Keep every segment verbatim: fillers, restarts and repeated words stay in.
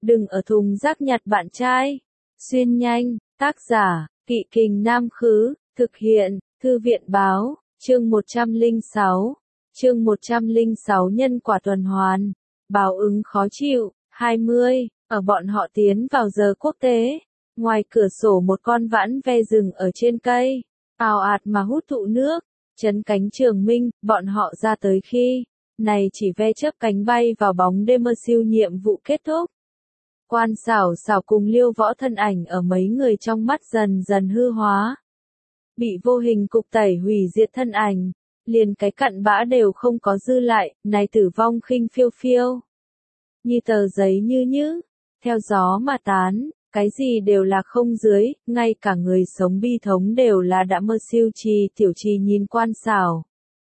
Đừng ở thùng rác nhặt bạn trai. Xuyên nhanh, tác giả, Kỵ Kình Nam Khứ, thực hiện, Thư viện Báo, chương một trăm lẻ sáu, chương một trăm lẻ sáu nhân quả tuần hoàn, báo ứng khó chịu, hai mươi, ở bọn họ tiến vào giờ quốc tế, ngoài cửa sổ một con vãn ve rừng ở trên cây, ào ạt mà hút thụ nước, chấn cánh trường minh, bọn họ ra tới khi, này chỉ ve chớp cánh bay vào bóng đêm mơ siêu nhiệm vụ kết thúc. Quan xảo xảo cùng Liêu Võ thân ảnh ở mấy người trong mắt dần dần hư hóa. Bị vô hình cục tẩy hủy diệt thân ảnh, liền cái cặn bã đều không có dư lại, này tử vong khinh phiêu phiêu. Như tờ giấy như nhứ, theo gió mà tán, cái gì đều là không dưới, ngay cả người sống bi thống đều là đã mơ siêu trì tiểu trì nhìn quan xảo.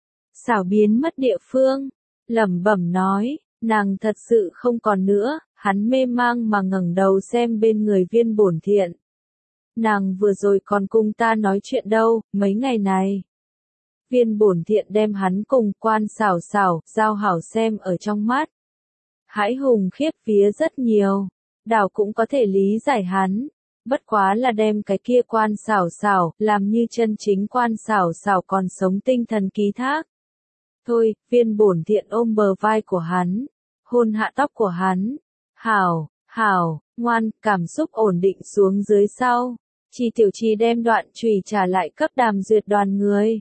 Xảo biến mất địa phương, lẩm bẩm nói, nàng thật sự không còn nữa. Hắn mê mang mà ngẩng đầu xem bên người Viên Bổn Thiện. Nàng vừa rồi còn cùng ta nói chuyện đâu, mấy ngày này. Viên Bổn Thiện đem hắn cùng quan xảo xảo, giao hảo xem ở trong mắt. Hãi hùng khiếp vía rất nhiều, đảo cũng có thể lý giải hắn. Bất quá là đem cái kia quan xảo xảo, làm như chân chính quan xảo xảo còn sống tinh thần ký thác. Thôi, Viên Bổn Thiện ôm bờ vai của hắn, hôn hạ tóc của hắn. Hảo, hảo, ngoan, cảm xúc ổn định xuống dưới sau. Chi tiểu chi đem đoạn chùy trả lại cấp Đàm Duyệt đoàn người.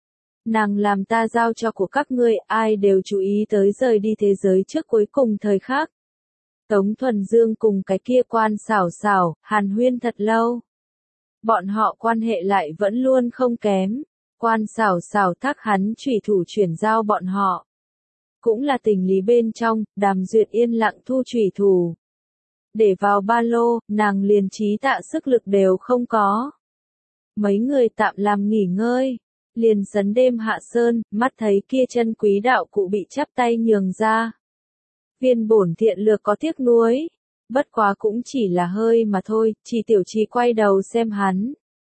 Nàng làm ta giao cho của các ngươi, ai đều chú ý tới rời đi thế giới trước cuối cùng thời khắc. Tống Thuần Dương cùng cái kia quan xảo xảo, hàn huyên thật lâu. Bọn họ quan hệ lại vẫn luôn không kém. Quan xảo xảo thác hắn chủy thủ chuyển giao bọn họ. Cũng là tình lý bên trong, Đàm Duyệt yên lặng thu chủy thủ. Để vào ba lô, nàng liền trí tạ sức lực đều không có. Mấy người tạm làm nghỉ ngơi, liền sấn đêm hạ sơn, mắt thấy kia chân quý đạo cụ bị chắp tay nhường ra. Viên Bổn Thiện lược có tiếc nuối, bất quá cũng chỉ là hơi mà thôi, chỉ tiểu trì quay đầu xem hắn.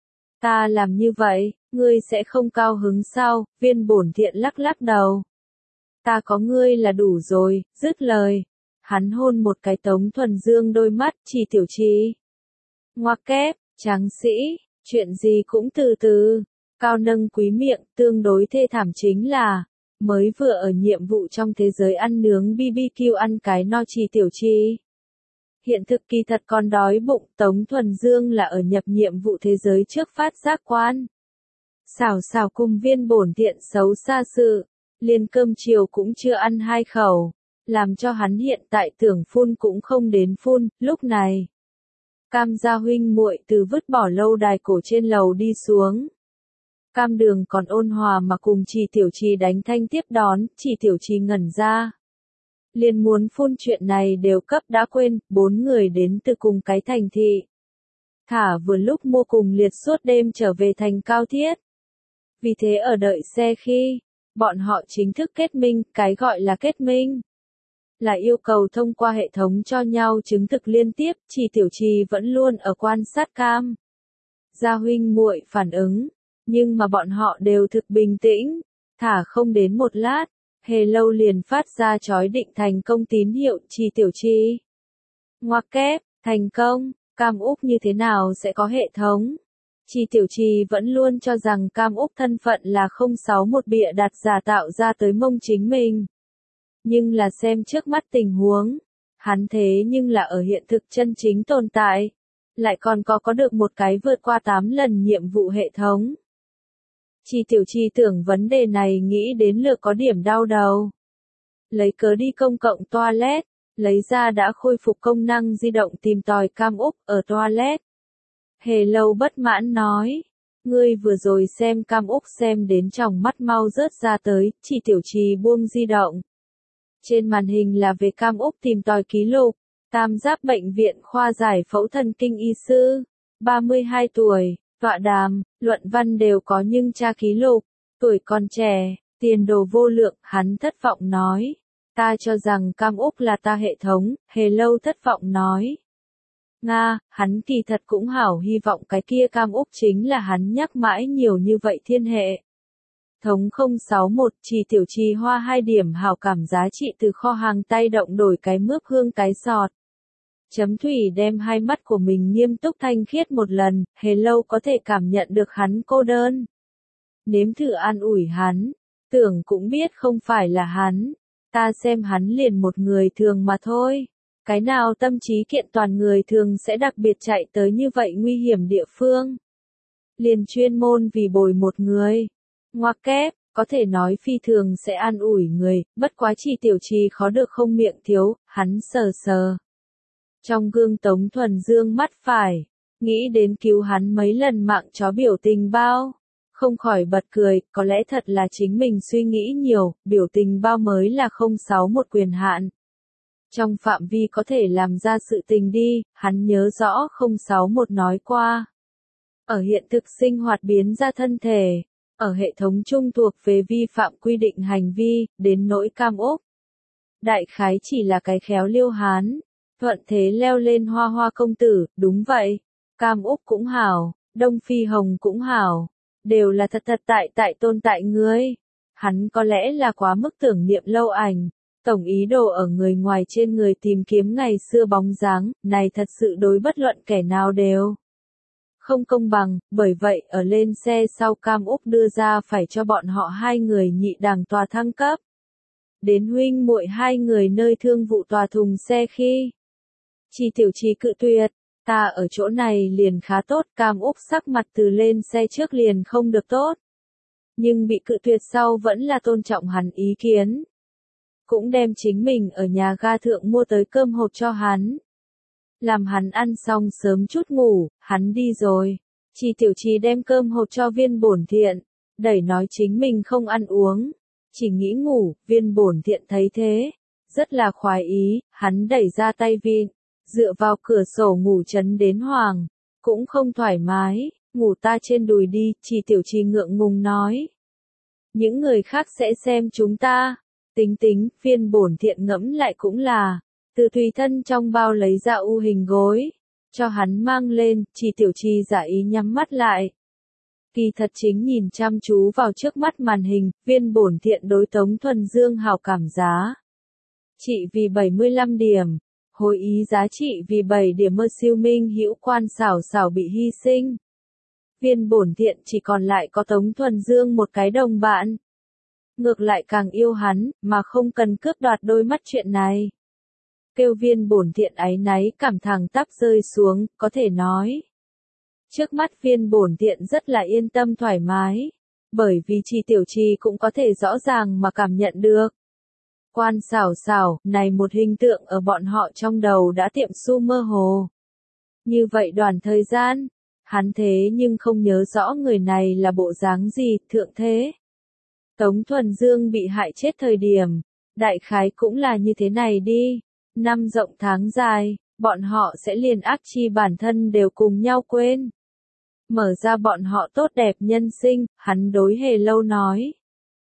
Ta làm như vậy, ngươi sẽ không cao hứng sao? Viên Bổn Thiện lắc lắc đầu. Ta có ngươi là đủ rồi, dứt lời. Hắn hôn một cái Tống Thuần Dương đôi mắt, chỉ tiểu trì. Ngoặc kép, tráng sĩ, chuyện gì cũng từ từ. Cao nâng quý miệng, tương đối thê thảm chính là, mới vừa ở nhiệm vụ trong thế giới ăn nướng bê bê kiu ăn cái no chỉ tiểu trì. Hiện thực kỳ thật còn đói bụng, Tống Thuần Dương là ở nhập nhiệm vụ thế giới trước phát giác quan. Xảo xảo cùng Viên Bổn Thiện xấu xa sự. Liền cơm chiều cũng chưa ăn hai khẩu, làm cho hắn hiện tại tưởng phun cũng không đến phun, lúc này. Cam gia huynh muội từ vứt bỏ lâu đài cổ trên lầu đi xuống. Cam Đường còn ôn hòa mà cùng Chỉ tiểu trì đánh thanh tiếp đón, Chỉ tiểu trì ngẩn ra. Liền muốn phun chuyện này đều cấp đã quên, bốn người đến từ cùng cái thành thị. Thả vừa lúc mua cùng liệt suốt đêm trở về thành Cao Thiết. Vì thế ở đợi xe khi bọn họ chính thức kết minh, cái gọi là kết minh là yêu cầu thông qua hệ thống cho nhau chứng thực liên tiếp, Chỉ tiểu trì vẫn luôn ở quan sát Cam gia huynh muội phản ứng, nhưng mà bọn họ đều thực bình tĩnh, thả không đến một lát, Hề Lâu liền phát ra chói định thành công tín hiệu, Chỉ tiểu trì. Ngoặc kép, thành công, Cam Úc như thế nào sẽ có hệ thống? Chỉ tiểu trì vẫn luôn cho rằng Cam Úc thân phận là không sáu một bịa đặt giả tạo ra tới mông chính mình. Nhưng là xem trước mắt tình huống, hắn thế nhưng là ở hiện thực chân chính tồn tại, lại còn có có được một cái vượt qua tám lần nhiệm vụ hệ thống. Chỉ tiểu trì tưởng vấn đề này nghĩ đến lượt có điểm đau đầu. Lấy cớ đi công cộng toilet, lấy ra đã khôi phục công năng di động tìm tòi Cam Úc ở toilet. Hề Lâu bất mãn nói, ngươi vừa rồi xem Cam Úc xem đến tròng mắt mau rớt ra tới, Chỉ tiểu trì buông di động. Trên màn hình là về Cam Úc tìm tòi ký lục, Tam Giáp Bệnh viện khoa giải phẫu thần kinh y sư, ba mươi hai tuổi, tọa đàm, luận văn đều có nhưng tra ký lục, tuổi còn trẻ, tiền đồ vô lượng, hắn thất vọng nói. Ta cho rằng Cam Úc là ta hệ thống, Hề Lâu thất vọng nói. Nga, hắn kỳ thật cũng hảo hy vọng cái kia Cam Úc chính là hắn nhắc mãi nhiều như vậy thiên hệ. Thống không sáu một, Chỉ tiểu trì hoa hai điểm hảo cảm giá trị từ kho hàng tay động đổi cái mướp hương cái sọt. Chấm thủy đem hai mắt của mình nghiêm túc thanh khiết một lần, Hello có thể cảm nhận được hắn cô đơn. Nếm thử an ủi hắn, tưởng cũng biết không phải là hắn, ta xem hắn liền một người thường mà thôi. Cái nào tâm trí kiện toàn người thường sẽ đặc biệt chạy tới như vậy nguy hiểm địa phương. Liền chuyên môn vì bồi một người. Ngoặc kép, có thể nói phi thường sẽ an ủi người, bất quá chỉ tiểu trì khó được không miệng thiếu, hắn sờ sờ. Trong gương Tống Thuần Dương mắt phải, nghĩ đến cứu hắn mấy lần mạng chó biểu tình bao. Không khỏi bật cười, có lẽ thật là chính mình suy nghĩ nhiều, biểu tình bao mới là không sáu một quyền hạn. Trong phạm vi có thể làm ra sự tình đi, hắn nhớ rõ không sáu một nói qua. Ở hiện thực sinh hoạt biến ra thân thể, ở hệ thống chung thuộc về vi phạm quy định hành vi, đến nỗi Cam Úc. Đại khái chỉ là cái khéo liêu hán, thuận thế leo lên hoa hoa công tử, đúng vậy. Cam Úc cũng hảo, Đông Phi Hồng cũng hảo, đều là thật thật tại tại tồn tại người. Hắn có lẽ là quá mức tưởng niệm lâu ảnh. Tổng ý đồ ở người ngoài trên người tìm kiếm ngày xưa bóng dáng, này thật sự đối bất luận kẻ nào đều không công bằng, bởi vậy ở lên xe sau Cam Úc đưa ra phải cho bọn họ hai người nhị đẳng tòa thăng cấp. Đến huynh muội hai người nơi thương vụ tòa thùng xe khi Chi Tiểu Trì cự tuyệt, ta ở chỗ này liền khá tốt, Cam Úc sắc mặt từ lên xe trước liền không được tốt. Nhưng bị cự tuyệt sau vẫn là tôn trọng hắn ý kiến. Cũng đem chính mình ở nhà ga thượng mua tới cơm hộp cho hắn. Làm hắn ăn xong sớm chút ngủ, hắn đi rồi. Chi Tiểu Trì đem cơm hộp cho Viên Bổn Thiện, đẩy nói chính mình không ăn uống, chỉ nghĩ ngủ. Viên Bổn Thiện thấy thế, rất là khoái ý, hắn đẩy ra tay vịn, dựa vào cửa sổ ngủ chấn đến hoàng, cũng không thoải mái, ngủ ta trên đùi đi. Chi Tiểu Trì ngượng ngùng nói. Những người khác sẽ xem chúng ta. Tính tính, Viên Bổn Thiện ngẫm lại cũng là, từ tùy thân trong bao lấy ra u hình gối, cho hắn mang lên. Chi Tiểu Trì giả ý nhắm mắt lại. Kỳ thật chính nhìn chăm chú vào trước mắt màn hình, Viên Bổn Thiện đối Tống Thuần Dương hào cảm giá. Trị vì bảy mươi lăm điểm, hồi ý giá trị vì bảy điểm mơ siêu minh hữu quan xảo xảo bị hy sinh. Viên Bổn Thiện chỉ còn lại có Tống Thuần Dương một cái đồng bạn. Ngược lại càng yêu hắn, mà không cần cướp đoạt đôi mắt chuyện này. Kêu Viên Bổn Thiện áy náy cảm thẳng tắp rơi xuống, có thể nói. Trước mắt Viên Bổn Thiện rất là yên tâm thoải mái, bởi vì Chi Tiểu Trì cũng có thể rõ ràng mà cảm nhận được. Quan xảo xảo, này một hình tượng ở bọn họ trong đầu đã tiệm su mơ hồ. Như vậy đoạn thời gian, hắn thế nhưng không nhớ rõ người này là bộ dáng gì, thượng thế. Tống Thuần Dương bị hại chết thời điểm, đại khái cũng là như thế này đi. Năm rộng tháng dài, bọn họ sẽ liền ác chi bản thân đều cùng nhau quên. Mở ra bọn họ tốt đẹp nhân sinh, hắn đối Hề Lâu nói.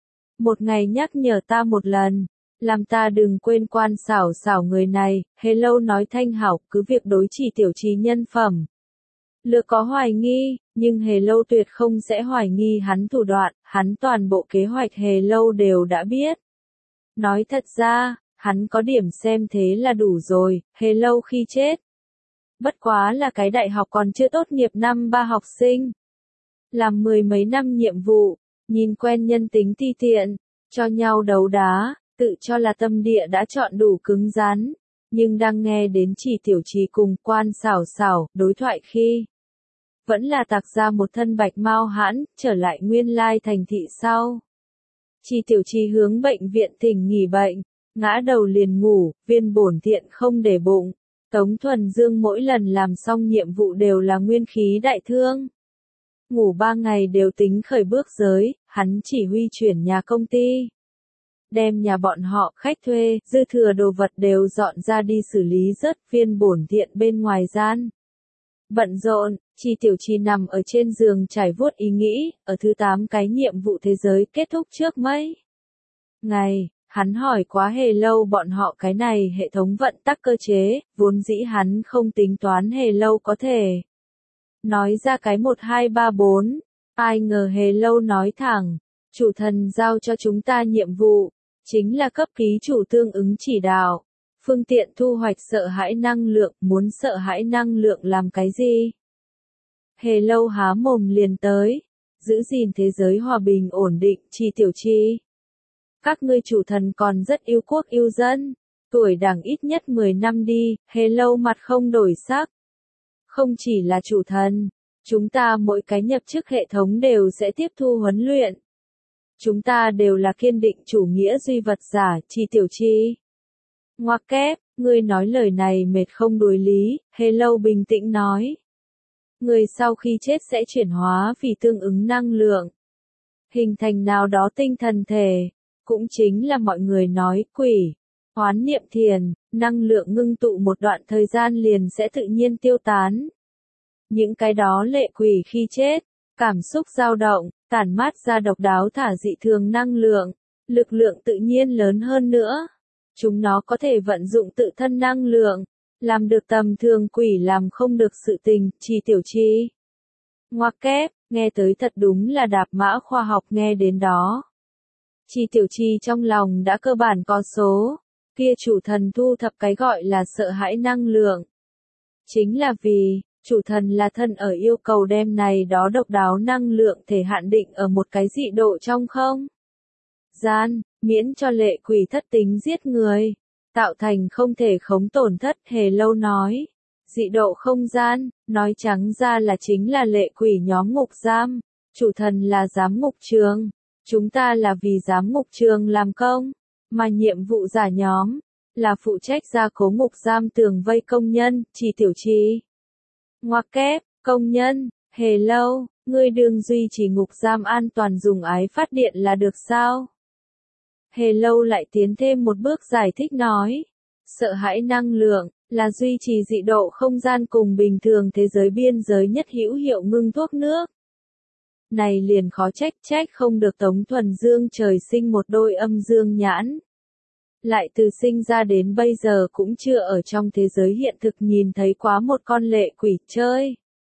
Một ngày nhắc nhở ta một lần, làm ta đừng quên quan xảo xảo người này. Hề Lâu nói thanh hảo, cứ việc đối Chỉ Tiểu Trì nhân phẩm. Lựa có hoài nghi, nhưng Hề Lâu tuyệt không sẽ hoài nghi hắn thủ đoạn, hắn toàn bộ kế hoạch Hề Lâu đều đã biết. Nói thật ra, hắn có điểm xem thế là đủ rồi. Hề Lâu khi chết, bất quá là cái đại học còn chưa tốt nghiệp năm ba học sinh. Làm mười mấy năm nhiệm vụ, nhìn quen nhân tính ti tiện, cho nhau đấu đá, tự cho là tâm địa đã chọn đủ cứng rắn. Nhưng đang nghe đến Chỉ Tiểu Trì cùng quan xảo xảo đối thoại khi vẫn là tạc ra một thân bạch mau hãn, trở lại nguyên lai thành thị sau. Chi Tiểu Trì hướng bệnh viện thỉnh nghỉ bệnh, ngã đầu liền ngủ. Viên Bổn Thiện không để bụng. Tống Thuần Dương mỗi lần làm xong nhiệm vụ đều là nguyên khí đại thương. Ngủ ba ngày đều tính khởi bước giới, hắn chỉ huy chuyển nhà công ty. Đem nhà bọn họ khách thuê, dư thừa đồ vật đều dọn ra đi xử lý rớt. Viên Bổn Thiện bên ngoài gian. Bận rộn, Chi Tiểu Trì nằm ở trên giường trải vuốt ý nghĩ, ở thứ tám cái nhiệm vụ thế giới kết thúc trước mấy ngày, hắn hỏi quá Hề Lâu bọn họ cái này hệ thống vận tắc cơ chế, vốn dĩ hắn không tính toán Hề Lâu có thể nói ra cái một hai ba bốn, ai ngờ Hề Lâu nói thẳng, chủ thần giao cho chúng ta nhiệm vụ, chính là cấp ký chủ tương ứng chỉ đạo, Phương tiện thu hoạch sợ hãi năng lượng, muốn sợ hãi năng lượng làm cái gì? Hề Lâu há mồm liền tới, giữ gìn thế giới hòa bình ổn định, Chi Tiểu Chi. Các ngươi chủ thần còn rất yêu quốc yêu dân, tuổi đảng ít nhất mười năm đi, Hề Lâu mặt không đổi sắc. Không chỉ là chủ thần, chúng ta mỗi cái nhập chức hệ thống đều sẽ tiếp thu huấn luyện. Chúng ta đều là kiên định chủ nghĩa duy vật giả, Chi Tiểu Chi. Ngoặc kép, ngươi nói lời này mệt không đối lý, Hề Lâu bình tĩnh nói. Người sau khi chết sẽ chuyển hóa vì tương ứng năng lượng, hình thành nào đó tinh thần thể, cũng chính là mọi người nói quỷ, hoán niệm thiền, năng lượng ngưng tụ một đoạn thời gian liền sẽ tự nhiên tiêu tán. Những cái đó lệ quỷ khi chết, cảm xúc dao động, tản mát ra độc đáo thả dị thường năng lượng, lực lượng tự nhiên lớn hơn nữa. Chúng nó có thể vận dụng tự thân năng lượng, làm được tầm thường quỷ làm không được sự tình, Chi Tiểu Chi. Ngoặc kép, nghe tới thật đúng là đạp mã khoa học nghe đến đó. Chi Tiểu Chi trong lòng đã cơ bản có số, kia chủ thần thu thập cái gọi là sợ hãi năng lượng. Chính là vì, chủ thần là thân ở yêu cầu đem này đó độc đáo năng lượng thể hạn định ở một cái dị độ trong không gian, miễn cho lệ quỷ thất tính giết người, tạo thành không thể khống tổn thất. Hề Lâu nói, dị độ không gian, nói trắng ra là chính là lệ quỷ nhóm ngục giam, chủ thần là giám ngục trường, chúng ta là vì giám ngục trường làm công, mà nhiệm vụ giả nhóm, là phụ trách gia cố ngục giam tường vây công nhân, Chi Tiểu Chi. Ngoặc kép, công nhân, Hề Lâu, ngươi đừng duy trì ngục giam an toàn dùng ái phát điện là được sao? Hề Lâu lại tiến thêm một bước giải thích nói, sợ hãi năng lượng, là duy trì dị độ không gian cùng bình thường thế giới biên giới nhất hữu hiệu ngưng thuốc nước. Này liền khó trách trách không được Tống Thuần Dương trời sinh một đôi âm dương nhãn. Lại từ sinh ra đến bây giờ cũng chưa ở trong thế giới hiện thực nhìn thấy quá một con lệ quỷ chơi.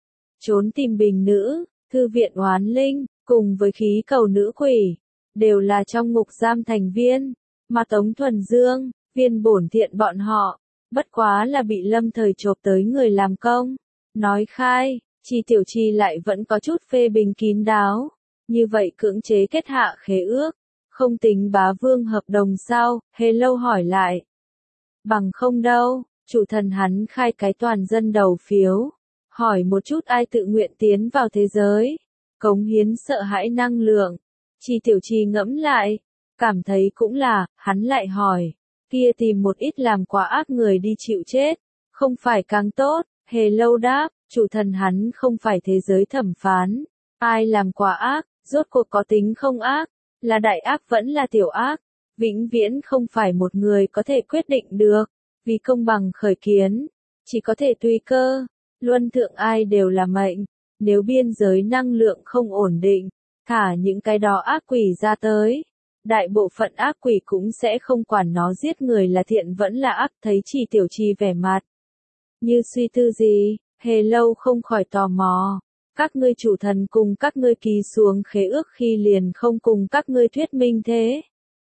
Trốn tìm bình nữ, thư viện oán linh, cùng với khí cầu nữ quỷ, đều là trong ngục giam thành viên, mà Tống Thuần Dương, viên bổn thiện bọn họ, bất quá là bị lâm thời chộp tới người làm công. Nói khai, Chi Tiểu Chi lại vẫn có chút phê bình kín đáo, như vậy cưỡng chế kết hạ khế ước, không tính bá vương hợp đồng sao? Hề Lâu hỏi lại. Bằng không đâu, chủ thần hắn khai cái toàn dân đầu phiếu, hỏi một chút ai tự nguyện tiến vào thế giới, cống hiến sợ hãi năng lượng. Chi Tiểu Chi ngẫm lại, cảm thấy cũng là, hắn lại hỏi, kia tìm một ít làm quá ác người đi chịu chết, không phải càng tốt? Hề Lâu đáp, chủ thần hắn không phải thế giới thẩm phán, ai làm quá ác, rốt cuộc có tính không ác, là đại ác vẫn là tiểu ác, vĩnh viễn không phải một người có thể quyết định được, vì công bằng khởi kiến, chỉ có thể tùy cơ, luân thượng ai đều là mệnh, nếu biên giới năng lượng không ổn định, thả những cái đó ác quỷ ra tới, đại bộ phận ác quỷ cũng sẽ không quản nó giết người là thiện vẫn là ác. Thấy Chi Tiểu Chi vẻ mặt như suy tư gì, Hề Lâu không khỏi tò mò. Các ngươi chủ thần cùng các ngươi ký xuống khế ước khi liền không cùng các ngươi thuyết minh thế.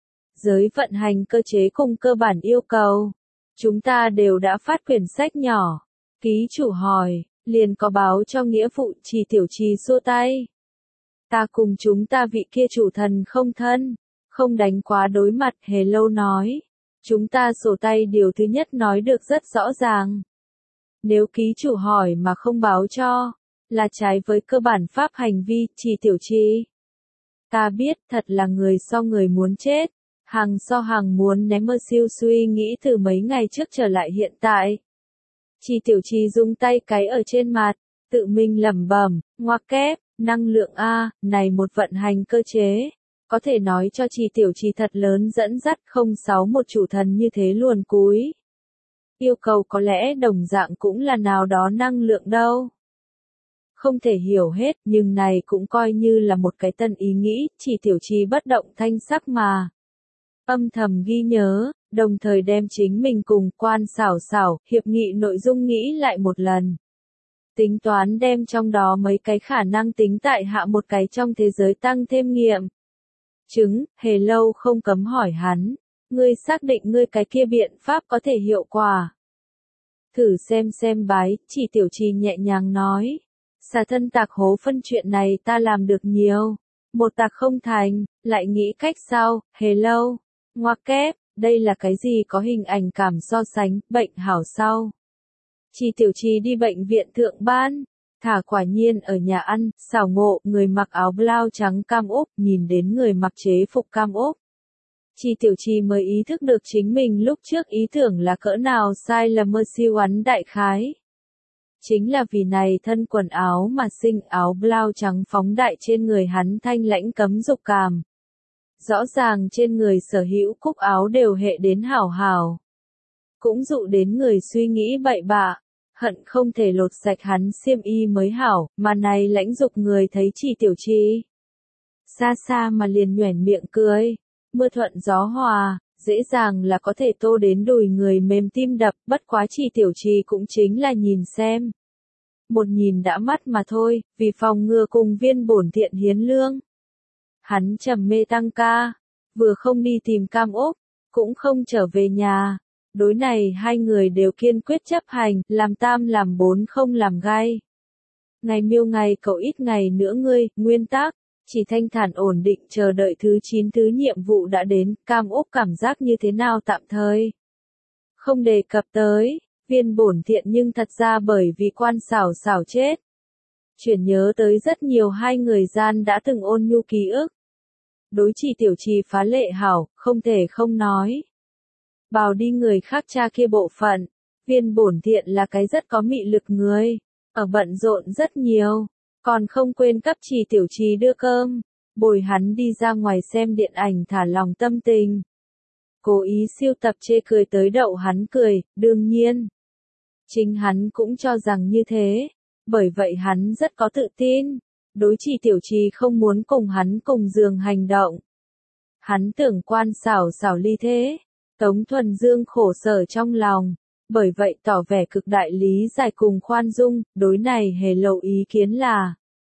Giới vận hành cơ chế cùng cơ bản yêu cầu. Chúng ta đều đã phát quyển sách nhỏ. Ký chủ hỏi, liền có báo cho nghĩa vụ. Chi Tiểu Chi xua tay. Ta cùng chúng ta vị kia chủ thần không thân, không đánh quá đối mặt. Hề Lâu nói. Chúng ta sổ tay điều thứ nhất nói được rất rõ ràng. Nếu ký chủ hỏi mà không báo cho, là trái với cơ bản pháp hành vi. Chi Tiểu Chi. Ta biết thật là người so người muốn chết, hàng so hàng muốn ném mơ siêu suy nghĩ từ mấy ngày trước trở lại hiện tại. Chi Tiểu Chi dùng tay cái ở trên mặt, tự mình lẩm bẩm, ngoặc kép, năng lượng A, này một vận hành cơ chế, có thể nói cho Chi Tiểu Chi thật lớn dẫn dắt. Không sáu một chủ thần như thế luồn cúi. Yêu cầu có lẽ đồng dạng cũng là nào đó năng lượng đâu. Không thể hiểu hết, nhưng này cũng coi như là một cái tân ý nghĩ. Chi Tiểu Chi bất động thanh sắc mà âm thầm ghi nhớ, đồng thời đem chính mình cùng Quan Xảo Xảo hiệp nghị nội dung nghĩ lại một lần. Tính toán đem trong đó mấy cái khả năng tính tại hạ một cái trong thế giới tăng thêm nghiệm chứng. Hề Lâu không cấm hỏi hắn, Ngươi xác định ngươi cái kia biện pháp có thể hiệu quả. Thử xem xem bái, chỉ tiểu trì nhẹ nhàng nói. Xả thân tạc hố phân chuyện này ta làm được nhiều. Một tạc không thành, lại nghĩ cách sao, hello. Ngoặc kép, đây là cái gì có hình ảnh cảm so sánh, bệnh hảo sau. Chỉ tiểu trì đi bệnh viện thượng ban. Thả quả nhiên ở nhà ăn, xảo ngộ, người mặc áo blau trắng cam úp, nhìn đến người mặc chế phục cam úp. Chỉ tiểu trì mới ý thức được chính mình lúc trước ý tưởng là cỡ nào sai lầm mơ siêu ắn đại khái. Chính là vì này thân quần áo mà sinh áo blau trắng phóng đại trên người hắn thanh lãnh cấm dục cảm. Rõ ràng trên người sở hữu cúc áo đều hệ đến hảo hảo. Cũng dụ đến người suy nghĩ bậy bạ, hận không thể lột sạch hắn xiêm y mới hảo, mà này lãnh dục người thấy chỉ tiểu trì. Xa xa mà liền nhoẻn miệng cười, mưa thuận gió hòa, dễ dàng là có thể tô đến đùi người mềm tim đập, bất quá chỉ tiểu trì cũng chính là nhìn xem. Một nhìn đã mắt mà thôi, vì phòng ngừa cùng viên bổn thiện hiến lương. Hắn trầm mê tăng ca, vừa không đi tìm cam ốc, cũng không trở về nhà. Đối này hai người đều kiên quyết chấp hành, làm tam làm bốn không làm gai. Ngày miêu ngày cậu ít ngày nữa ngươi, nguyên tắc, chỉ thanh thản ổn định chờ đợi thứ chín thứ nhiệm vụ đã đến, cam ốc cảm giác như thế nào tạm thời. Không đề cập tới, viên bổn thiện nhưng thật ra bởi vì quan xảo xảo chết. Chuyển nhớ tới rất nhiều hai người gian đã từng ôn nhu ký ức. Đối chỉ tiểu trì phá lệ hảo, không thể không nói. Bào đi người khác cha kia bộ phận, viên bổn thiện là cái rất có mị lực người, ở bận rộn rất nhiều, còn không quên cấp chỉ tiểu trì đưa cơm, bồi hắn đi ra ngoài xem điện ảnh thả lòng tâm tình. Cố ý siêu tập chê cười tới đậu hắn cười, đương nhiên. Chính hắn cũng cho rằng như thế, bởi vậy hắn rất có tự tin, đối chỉ tiểu trì không muốn cùng hắn cùng giường hành động. Hắn tưởng quan xảo xảo ly thế. Tống Thuần Dương khổ sở trong lòng, bởi vậy tỏ vẻ cực đại lý giải cùng khoan dung, đối này hề lộ ý kiến là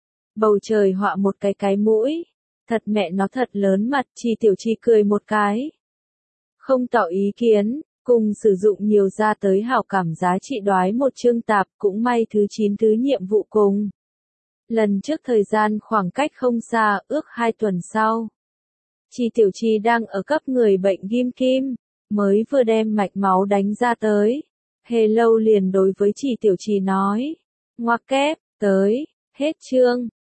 bầu trời họa một cái cái mũi, thật mẹ nó thật lớn mặt, chỉ tiểu trì cười một cái. Không tỏ ý kiến, cùng sử dụng nhiều ra tới hảo cảm giá trị đoái một chương tạp, cũng may thứ chín thứ nhiệm vụ cùng. Lần trước thời gian khoảng cách không xa, ước hai tuần sau. Chỉ tiểu trì đang ở cấp người bệnh ghim kim. Mới vừa đem mạch máu đánh ra tới. Hề lâu liền đối với chỉ tiểu trì nói. Ngoặc kép, tới, hết chương.